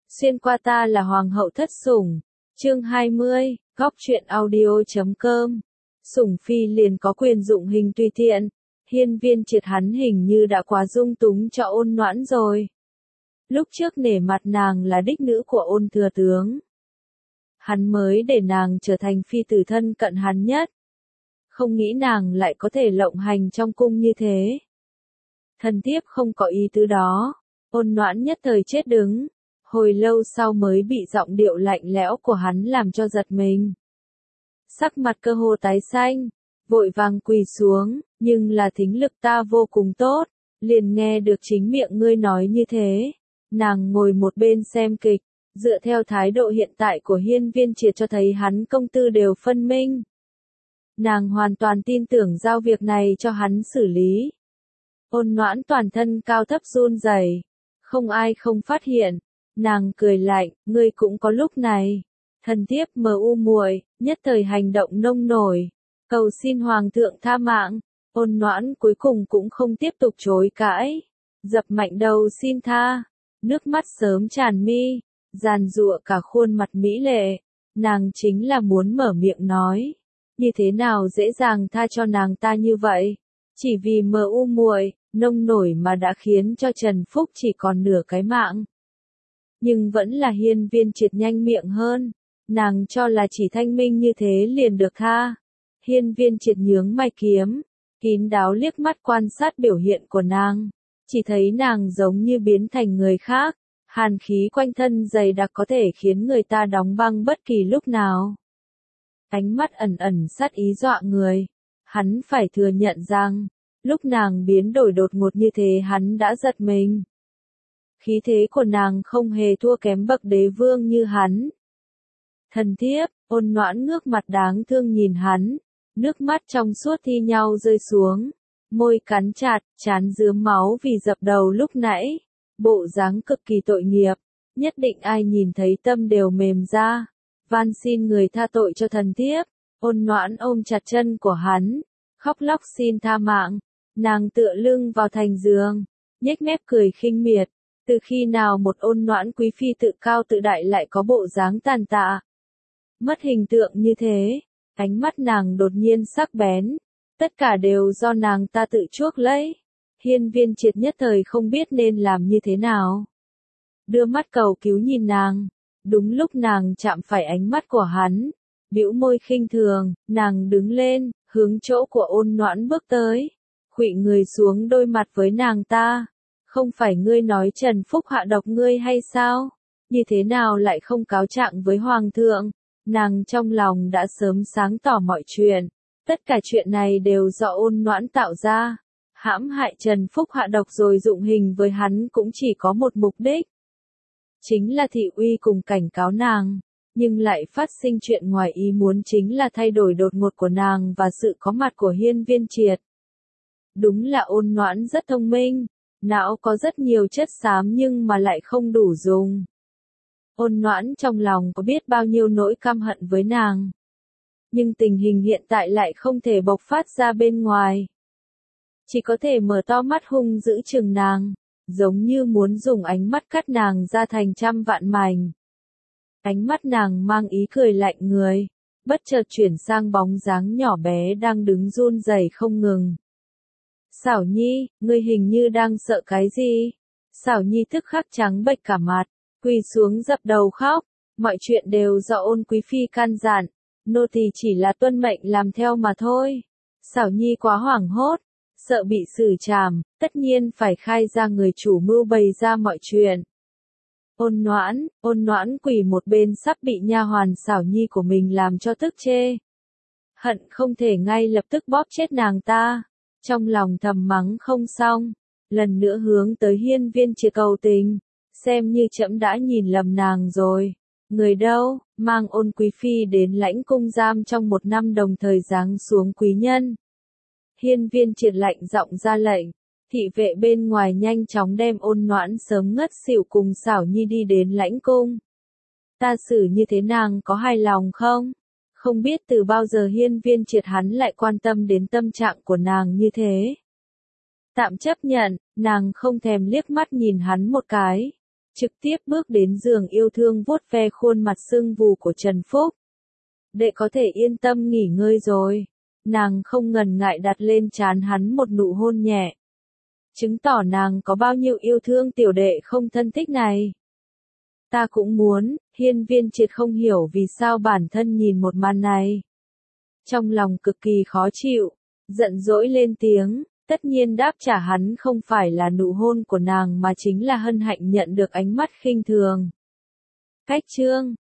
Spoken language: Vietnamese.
Xuyên qua ta là hoàng hậu thất sủng. Chương 20, góc truyện audio.com. Sủng phi liền có quyền dụng hình tùy tiện. Hiên Viên Triệt hắn hình như đã quá dung túng cho Ôn Noãn rồi. Lúc trước nể mặt nàng là đích nữ của Ôn thừa tướng, hắn mới để nàng trở thành phi tử thân cận hắn nhất. Không nghĩ nàng lại có thể lộng hành trong cung như thế. Thần thiếp không có ý tứ đó. Ôn Noãn nhất thời chết đứng, hồi lâu sau mới bị giọng điệu lạnh lẽo của hắn làm cho giật mình. Sắc mặt cơ hồ tái xanh, vội vàng quỳ xuống, nhưng là thính lực ta vô cùng tốt, liền nghe được chính miệng ngươi nói như thế. Nàng ngồi một bên xem kịch, dựa theo thái độ hiện tại của Hiên Viên Triệt cho thấy hắn công tư đều phân minh. Nàng hoàn toàn tin tưởng giao việc này cho hắn xử lý. Ôn Noãn toàn thân cao thấp run rẩy, không ai không phát hiện. Nàng cười lạnh, ngươi cũng có lúc này. Thần thiếp mờ u muội, nhất thời hành động nông nổi, cầu xin hoàng thượng tha mạng. Ôn Noãn cuối cùng cũng không tiếp tục chối cãi, dập mạnh đầu xin tha, nước mắt sớm tràn mi, giàn giụa cả khuôn mặt mỹ lệ. Nàng chính là muốn mở miệng nói, như thế nào dễ dàng tha cho nàng ta như vậy, chỉ vì mờ u muội, nông nổi mà đã khiến cho Trần Phúc chỉ còn nửa cái mạng. Nhưng vẫn là Hiên Viên Triệt nhanh miệng hơn, nàng cho là chỉ thanh minh như thế liền được tha. Hiên Viên Triệt nhướng mày kiếm, kín đáo liếc mắt quan sát biểu hiện của nàng, chỉ thấy nàng giống như biến thành người khác, hàn khí quanh thân dày đặc có thể khiến người ta đóng băng bất kỳ lúc nào. Ánh mắt ẩn ẩn sát ý dọa người, hắn phải thừa nhận rằng, lúc nàng biến đổi đột ngột như thế hắn đã giật mình. Khí thế của nàng không hề thua kém bậc đế vương như hắn. Thần thiếp, Ôn Noãn ngước mặt đáng thương nhìn hắn, nước mắt trong suốt thi nhau rơi xuống, môi cắn chặt, trán rướm máu vì dập đầu lúc nãy, bộ dáng cực kỳ tội nghiệp, nhất định ai nhìn thấy tâm đều mềm ra. Van xin người tha tội cho thần thiếp. Ôn Noãn ôm chặt chân của hắn, khóc lóc xin tha mạng. Nàng tựa lưng vào thành giường, nhếch mép cười khinh miệt. Từ khi nào một Ôn Noãn quý phi tự cao tự đại lại có bộ dáng tàn tạ, mất hình tượng như thế. Ánh mắt nàng đột nhiên sắc bén, tất cả đều do nàng ta tự chuốc lấy. Hiên Viên Triệt nhất thời không biết nên làm như thế nào, đưa mắt cầu cứu nhìn nàng. Đúng lúc nàng chạm phải ánh mắt của hắn, bĩu môi khinh thường, nàng đứng lên, hướng chỗ của Ôn Noãn bước tới, khuỵu người xuống đôi mặt với nàng ta. Không phải ngươi nói Trần Phúc hạ độc ngươi hay sao? Như thế nào lại không cáo trạng với hoàng thượng? Nàng trong lòng đã sớm sáng tỏ mọi chuyện, tất cả chuyện này đều do Ôn Noãn tạo ra. Hãm hại Trần Phúc hạ độc rồi dụng hình với hắn cũng chỉ có một mục đích, chính là thị uy cùng cảnh cáo nàng, nhưng lại phát sinh chuyện ngoài ý muốn, chính là thay đổi đột ngột của nàng và sự có mặt của Hiên Viên Triệt. Đúng là Ôn Noãn rất thông minh, não có rất nhiều chất xám nhưng mà lại không đủ dùng. Ôn Noãn trong lòng có biết bao nhiêu nỗi căm hận với nàng, nhưng tình hình hiện tại lại không thể bộc phát ra bên ngoài, chỉ có thể mở to mắt hung dữ chừng nàng, giống như muốn dùng ánh mắt cắt nàng ra thành trăm vạn mảnh. Ánh mắt nàng mang ý cười lạnh người, bất chợt chuyển sang bóng dáng nhỏ bé đang đứng run rẩy không ngừng. Xảo Nhi, ngươi hình như đang sợ cái gì? Xảo Nhi tức khắc trắng bệch cả mặt, quỳ xuống dập đầu khóc, mọi chuyện đều do Ôn quý phi can dặn, nô tỳ chỉ là tuân mệnh làm theo mà thôi. Xảo Nhi quá hoảng hốt, sợ bị xử trảm, tất nhiên phải khai ra người chủ mưu bày ra mọi chuyện. Ôn Noãn quỳ một bên sắp bị nha hoàn Xảo Nhi của mình làm cho tức chê. Hận không thể ngay lập tức bóp chết nàng ta, trong lòng thầm mắng không xong, lần nữa hướng tới Hiên Viên Triệt cầu tình, xem như trẫm đã nhìn lầm nàng rồi. Người đâu, mang Ôn quý phi đến lãnh cung giam trong 1 năm, đồng thời giáng xuống quý nhân. Hiên Viên Triệt lạnh giọng ra lệnh, thị vệ bên ngoài nhanh chóng đem Ôn Noãn sớm ngất xỉu cùng Xảo Nhi đi đến lãnh cung. Ta xử như thế nàng có hài lòng không? Không biết từ bao giờ Hiên Viên Triệt hắn lại quan tâm đến tâm trạng của nàng như thế. Tạm chấp nhận, nàng không thèm liếc mắt nhìn hắn một cái, trực tiếp bước đến giường yêu thương vuốt ve khuôn mặt sưng vù của Trần Phúc. Đệ có thể yên tâm nghỉ ngơi rồi. Nàng không ngần ngại đặt lên trán hắn một nụ hôn nhẹ. Chứng tỏ nàng có bao nhiêu yêu thương tiểu đệ không thân thích này. Ta cũng muốn, Hiên Viên Triệt không hiểu vì sao bản thân nhìn một màn này. Trong lòng cực kỳ khó chịu, giận dỗi lên tiếng, tất nhiên đáp trả hắn không phải là nụ hôn của nàng mà chính là hân hạnh nhận được ánh mắt khinh thường. Cách chương